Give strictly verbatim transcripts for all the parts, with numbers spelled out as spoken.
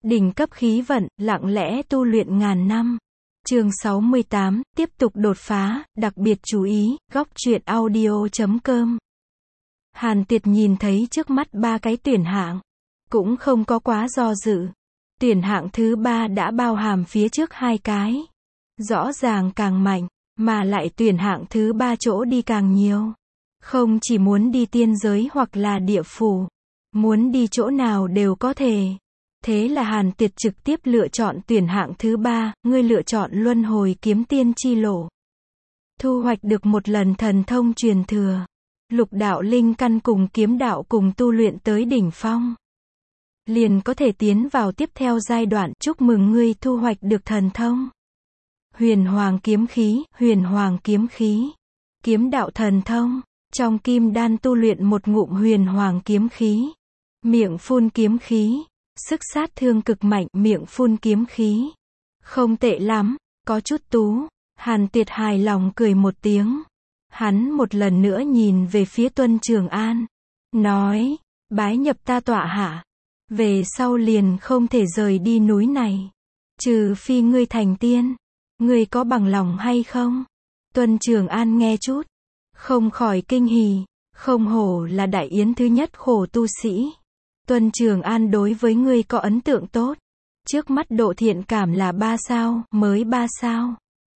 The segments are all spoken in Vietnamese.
Đỉnh cấp khí vận, lặng lẽ tu luyện ngàn năm. Chương sáu mươi tám, tiếp tục đột phá, đặc biệt chú ý, góc truyện audio chấm com. Hàn Tiệt nhìn thấy trước mắt ba cái tuyển hạng, cũng không có quá do dự. Tuyển hạng thứ ba đã bao hàm phía trước hai cái. Rõ ràng càng mạnh, mà lại tuyển hạng thứ ba chỗ đi càng nhiều. Không chỉ muốn đi tiên giới hoặc là địa phủ, muốn đi chỗ nào đều có thể. Thế là Hàn Tiệt trực tiếp lựa chọn tuyển hạng thứ ba, ngươi lựa chọn luân hồi kiếm tiên chi lộ. Thu hoạch được một lần thần thông truyền thừa. Lục đạo linh căn cùng kiếm đạo cùng tu luyện tới đỉnh phong. Liền có thể tiến vào tiếp theo giai đoạn, chúc mừng ngươi thu hoạch được thần thông. Huyền hoàng kiếm khí, huyền hoàng kiếm khí. Kiếm đạo thần thông, trong kim đan tu luyện một ngụm huyền hoàng kiếm khí. Miệng phun kiếm khí. Sức sát thương cực mạnh, miệng phun kiếm khí. Không tệ lắm, có chút tú. Hàn Tiệt hài lòng cười một tiếng. Hắn một lần nữa nhìn về phía Tuân Trường An. Nói, bái nhập ta tọa hạ. Về sau liền không thể rời đi núi này. Trừ phi ngươi thành tiên. Ngươi có bằng lòng hay không? Tuân Trường An nghe chút. Không khỏi kinh hỉ. Không hổ là đại yến thứ nhất khổ tu sĩ. Tuân Trường An đối với ngươi có ấn tượng tốt. Trước mắt độ thiện cảm là ba sao, mới ba sao.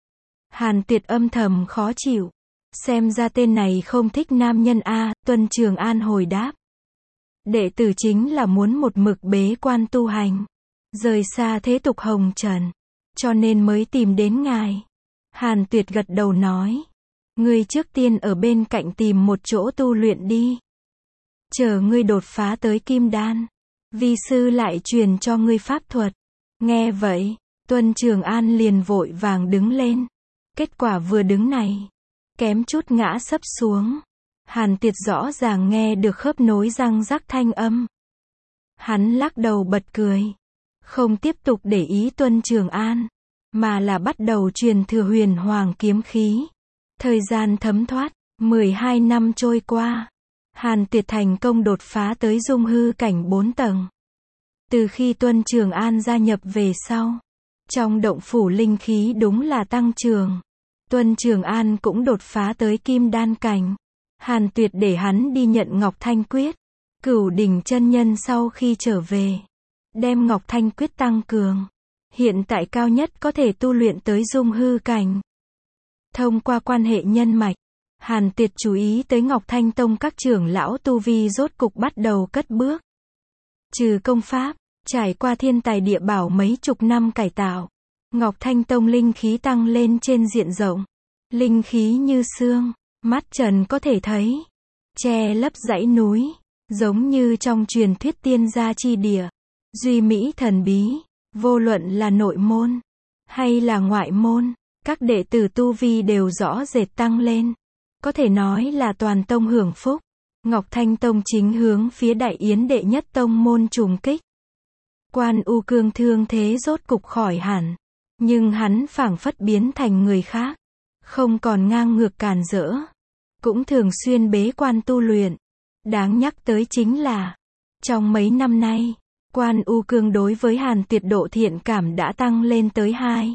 Hàn Tiệt âm thầm khó chịu. Xem ra tên này không thích nam nhân a. Tuân Trường An hồi đáp. Đệ tử chính là muốn một mực bế quan tu hành. Rời xa thế tục hồng trần. Cho nên mới tìm đến ngài. Hàn Tuyệt gật đầu nói. Ngươi trước tiên ở bên cạnh tìm một chỗ tu luyện đi. Chờ ngươi đột phá tới kim đan. Vi sư lại truyền cho ngươi pháp thuật. Nghe vậy, Tuân Trường An liền vội vàng đứng lên. Kết quả vừa đứng này, kém chút ngã sấp xuống. Hàn Tiệt rõ ràng nghe được khớp nối răng rắc thanh âm. Hắn lắc đầu bật cười. Không tiếp tục để ý Tuân Trường An, mà là bắt đầu truyền thừa huyền hoàng kiếm khí. Thời gian thấm thoát, mười hai năm trôi qua. Hàn Tiệt thành công đột phá tới dung hư cảnh bốn tầng. Từ khi Tuân Trường An gia nhập về sau, trong động phủ linh khí đúng là tăng trưởng. Tuân Trường An cũng đột phá tới kim đan cảnh. Hàn Tuyệt để hắn đi nhận Ngọc Thanh Quyết. Cửu đỉnh chân nhân sau khi trở về, đem Ngọc Thanh Quyết tăng cường. Hiện tại cao nhất có thể tu luyện tới dung hư cảnh. Thông qua quan hệ nhân mạch, Hàn Tiệt chú ý tới Ngọc Thanh Tông các trưởng lão tu vi rốt cục bắt đầu cất bước. Trừ công pháp, trải qua thiên tài địa bảo mấy chục năm cải tạo, Ngọc Thanh Tông linh khí tăng lên trên diện rộng. Linh khí như sương, mắt trần có thể thấy, che lấp dãy núi, giống như trong truyền thuyết tiên gia chi địa. Duy mỹ thần bí, vô luận là nội môn, hay là ngoại môn, các đệ tử tu vi đều rõ rệt tăng lên. Có thể nói là toàn tông hưởng phúc. Ngọc Thanh Tông chính hướng phía Đại Yến đệ nhất tông môn trùng kích. Quan U Cương thương thế rốt cục khỏi hẳn. Nhưng hắn phảng phất biến thành người khác. Không còn ngang ngược càn rỡ. Cũng thường xuyên bế quan tu luyện. Đáng nhắc tới chính là, trong mấy năm nay, Quan U Cương đối với Hàn Tuyệt độ thiện cảm đã tăng lên tới hai.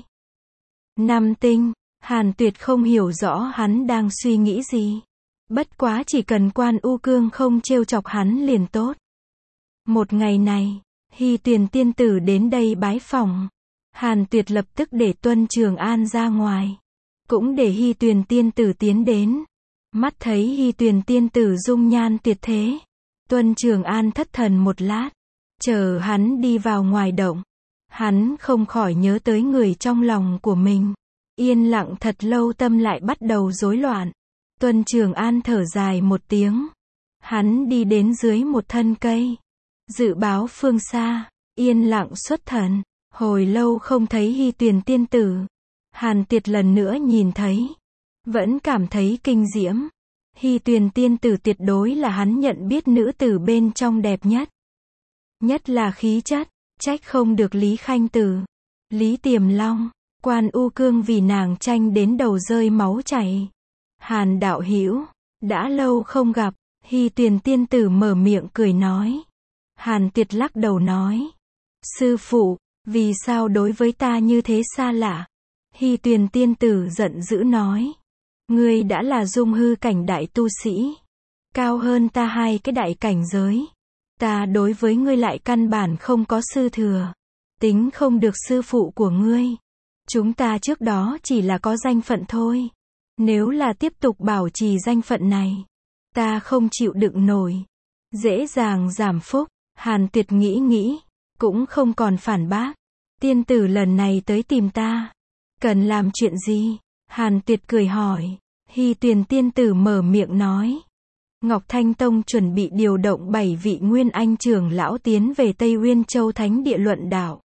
Năm tinh. Hàn Tuyệt không hiểu rõ hắn đang suy nghĩ gì. Bất quá chỉ cần Quan U Cương không trêu chọc hắn liền tốt. Một ngày này, Hy Tuyền tiên tử đến đây bái phỏng. Hàn Tuyệt lập tức để Tuân Trường An ra ngoài. Cũng để Hy Tuyền tiên tử tiến đến. Mắt thấy Hy Tuyền tiên tử dung nhan tuyệt thế. Tuân Trường An thất thần một lát. Chờ hắn đi vào ngoài động. Hắn không khỏi nhớ tới người trong lòng của mình. Yên lặng thật lâu tâm lại bắt đầu rối loạn. Tuân Trường An thở dài một tiếng. Hắn đi đến dưới một thân cây. Dự báo phương xa. Yên lặng xuất thần. Hồi lâu không thấy Hy Tuyền tiên tử. Hàn Tiệt lần nữa nhìn thấy. Vẫn cảm thấy kinh diễm. Hy Tuyền tiên tử tuyệt đối là hắn nhận biết nữ tử bên trong đẹp nhất. Nhất là khí chất. Trách không được Lý Khanh Tử, Lý Tiềm Long, Quan U Cương vì nàng tranh đến đầu rơi máu chảy. Hàn đạo hữu, đã lâu không gặp. Hy Tuyền tiên tử mở miệng cười nói. Hàn Tuyệt lắc đầu nói. Sư phụ, vì sao đối với ta như thế xa lạ? Hy Tuyền tiên tử giận dữ nói. Ngươi đã là dung hư cảnh đại tu sĩ. Cao hơn ta hai cái đại cảnh giới. Ta đối với ngươi lại căn bản không có sư thừa. Tính không được sư phụ của ngươi. Chúng ta trước đó chỉ là có danh phận thôi. Nếu là tiếp tục bảo trì danh phận này, ta không chịu đựng nổi. Dễ dàng giảm phúc. Hàn Tuyệt nghĩ nghĩ, cũng không còn phản bác. Tiên tử lần này tới tìm ta, cần làm chuyện gì? Hàn Tuyệt cười hỏi. Hy Tuyền tiên tử mở miệng nói. Ngọc Thanh Tông chuẩn bị điều động bảy vị Nguyên Anh trưởng lão tiến về Tây Uyên Châu Thánh Địa luận đạo.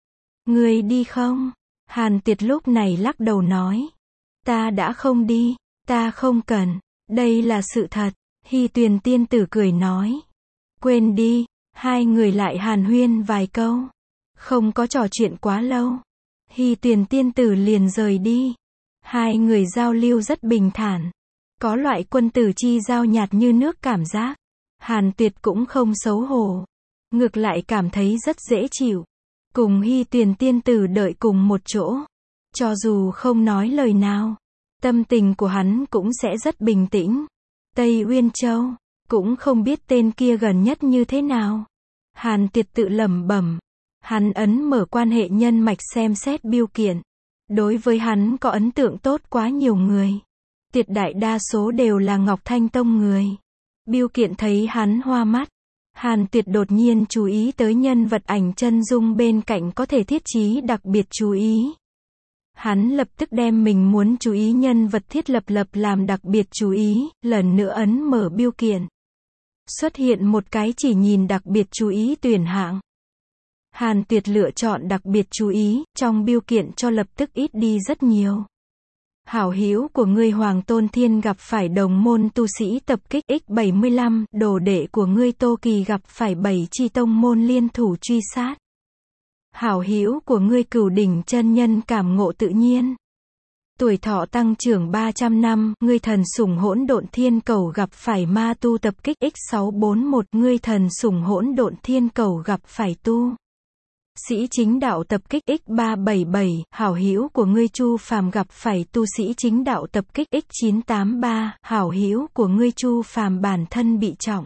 Ngươi đi không? Hàn Tuyệt lúc này lắc đầu nói. Ta đã không đi, ta không cần, đây là sự thật. Hy Tuyền tiên tử cười nói. Quên đi, hai người lại hàn huyên vài câu. Không có trò chuyện quá lâu. Hy Tuyền tiên tử liền rời đi. Hai người giao lưu rất bình thản. Có loại quân tử chi giao nhạt như nước cảm giác. Hàn Tuyệt cũng không xấu hổ. Ngược lại cảm thấy rất dễ chịu. Cùng Hy Tuyền tiên tử đợi cùng một chỗ. Cho dù không nói lời nào, tâm tình của hắn cũng sẽ rất bình tĩnh. Tây Uyên Châu, cũng không biết tên kia gần nhất như thế nào. Hàn Tuyệt tự lẩm bẩm. Hắn ấn mở quan hệ nhân mạch xem xét biêu kiện. Đối với hắn có ấn tượng tốt quá nhiều người. Tuyệt đại đa số đều là Ngọc Thanh Tông người. Biêu kiện thấy hắn hoa mắt. Hàn Tuyệt đột nhiên chú ý tới nhân vật ảnh chân dung bên cạnh có thể thiết chí đặc biệt chú ý. Hắn lập tức đem mình muốn chú ý nhân vật thiết lập lập làm đặc biệt chú ý, lần nữa ấn mở biêu kiện. Xuất hiện một cái chỉ nhìn đặc biệt chú ý tuyển hạng. Hàn Tuyệt lựa chọn đặc biệt chú ý, trong biêu kiện cho lập tức ít đi rất nhiều. Hảo hữu của ngươi Hoàng Tôn Thiên gặp phải đồng môn tu sĩ tập kích x bảy mươi lăm, đồ đệ của ngươi Tô Kỳ gặp phải bảy chi tông môn liên thủ truy sát. Hảo hữu của ngươi Cửu Đỉnh chân nhân cảm ngộ tự nhiên. Tuổi thọ tăng trưởng ba trăm năm, ngươi thần sủng hỗn độn thiên cầu gặp phải ma tu tập kích x sáu bốn mốt, ngươi thần sủng hỗn độn thiên cầu gặp phải tu sĩ chính đạo tập kích x ba bảy bảy, hảo hữu của ngươi Chu Phàm gặp phải tu sĩ chính đạo tập kích x chín tám ba, hảo hữu của ngươi Chu Phàm bản thân bị trọng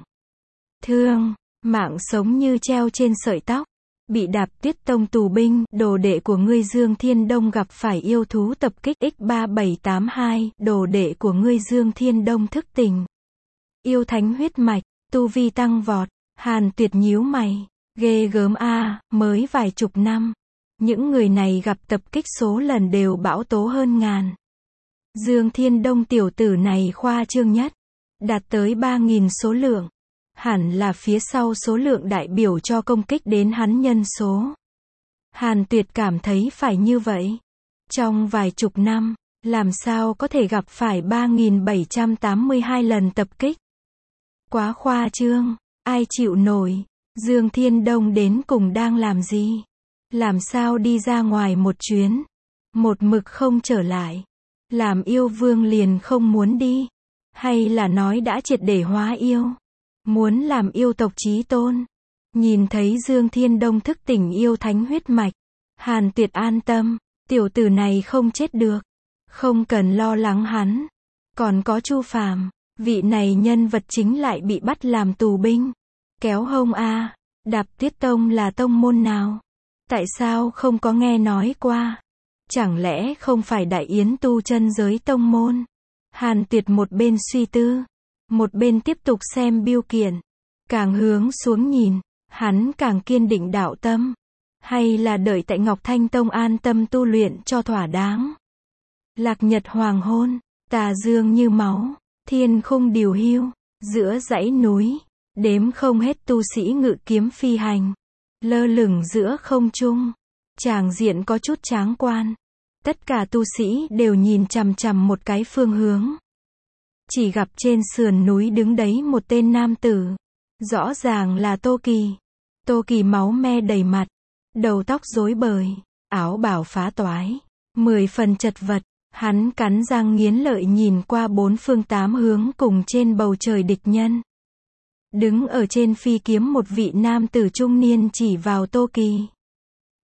thương, mạng sống như treo trên sợi tóc, bị Đạp Tuyết Tông tù binh, đồ đệ của ngươi Dương Thiên Đông gặp phải yêu thú tập kích x ba bảy tám hai, đồ đệ của ngươi Dương Thiên Đông thức tỉnh yêu thánh huyết mạch, tu vi tăng vọt. Hàn Tuyệt nhíu mày. Ghê gớm a, à, mới vài chục năm. Những người này gặp tập kích số lần đều bão tố hơn ngàn. Dương Thiên Đông tiểu tử này khoa trương nhất. Đạt tới ba nghìn số lượng. Hẳn là phía sau số lượng đại biểu cho công kích đến hắn nhân số. Hàn Tuyệt cảm thấy phải như vậy. Trong vài chục năm, làm sao có thể gặp phải ba nghìn bảy trăm tám mươi hai lần tập kích. Quá khoa trương, ai chịu nổi. Dương Thiên Đông đến cùng đang làm gì? Làm sao đi ra ngoài một chuyến? Một mực không trở lại. Làm yêu vương liền không muốn đi? Hay là nói đã triệt để hóa yêu? Muốn làm yêu tộc chí tôn? Nhìn thấy Dương Thiên Đông thức tỉnh yêu thánh huyết mạch. Hàn Tuyệt an tâm. Tiểu tử này không chết được. Không cần lo lắng hắn. Còn có Chu Phàm. Vị này nhân vật chính lại bị bắt làm tù binh. Kéo hông a, à, Đạp Tuyết Tông là tông môn nào? Tại sao không có nghe nói qua? Chẳng lẽ không phải Đại Yến tu chân giới tông môn? Hàn Tuyệt một bên suy tư, một bên tiếp tục xem biêu kiện. Càng hướng xuống nhìn, hắn càng kiên định đạo tâm. Hay là đợi tại Ngọc Thanh Tông an tâm tu luyện cho thỏa đáng? Lạc nhật hoàng hôn, tà dương như máu, thiên khung điều hiu, giữa dãy núi. Đếm không hết tu sĩ ngự kiếm phi hành, lơ lửng giữa không trung, tràng diện có chút tráng quan. Tất cả tu sĩ đều nhìn chằm chằm một cái phương hướng. Chỉ gặp trên sườn núi đứng đấy một tên nam tử. Rõ ràng là Tô Kỳ. Tô Kỳ máu me đầy mặt, đầu tóc rối bời, áo bào phá toái, mười phần chật vật. Hắn cắn răng nghiến lợi nhìn qua bốn phương tám hướng cùng trên bầu trời địch nhân. Đứng ở trên phi kiếm một vị nam tử trung niên chỉ vào Tô Kỳ.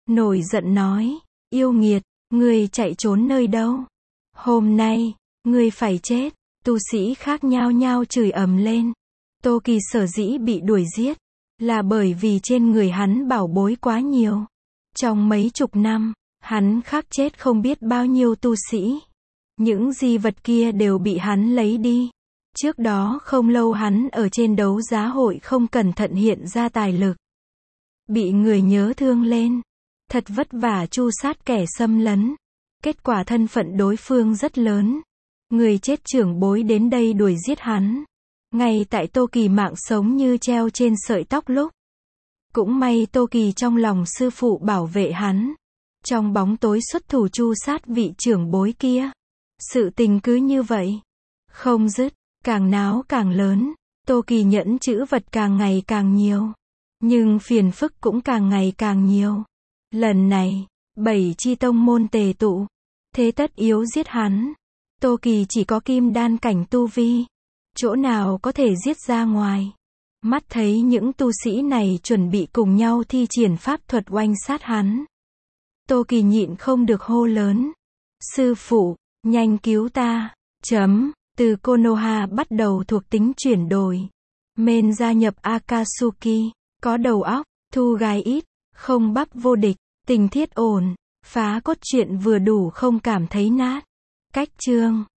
nổi giận nói, yêu nghiệt, ngươi chạy trốn nơi đâu? Hôm nay, ngươi phải chết. Tu sĩ khác nhao nhao chửi ầm lên. Tô Kỳ sở dĩ bị đuổi giết, là bởi vì trên người hắn bảo bối quá nhiều. Trong mấy chục năm, hắn khắc chết không biết bao nhiêu tu sĩ. Những di vật kia đều bị hắn lấy đi. Trước đó không lâu hắn ở trên đấu giá hội không cẩn thận hiện ra tài lực. Bị người nhớ thương lên. Thật vất vả tru sát kẻ xâm lấn. Kết quả thân phận đối phương rất lớn. Người chết trưởng bối đến đây đuổi giết hắn. Ngay tại Tô Kỳ mạng sống như treo trên sợi tóc lúc. Cũng may Tô Kỳ trong lòng sư phụ bảo vệ hắn. Trong bóng tối xuất thủ tru sát vị trưởng bối kia. Sự tình cứ như vậy. Không dứt, càng náo càng lớn. Tô Kỳ nhẫn chữ vật càng ngày càng nhiều. Nhưng phiền phức cũng càng ngày càng nhiều. Lần này, bảy chi tông môn tề tụ. Thế tất yếu giết hắn. Tô Kỳ chỉ có kim đan cảnh tu vi. Chỗ nào có thể giết ra ngoài. Mắt thấy những tu sĩ này chuẩn bị cùng nhau thi triển pháp thuật oanh sát hắn. Tô Kỳ nhịn không được hô lớn. Sư phụ, nhanh cứu ta. Chấm, từ Konoha bắt đầu thuộc tính chuyển đổi. Men gia nhập Akatsuki. Có đầu óc, thu gái ít, không bắp vô địch, tình thiết ổn. Phá cốt truyện vừa đủ không cảm thấy nát. Cách chương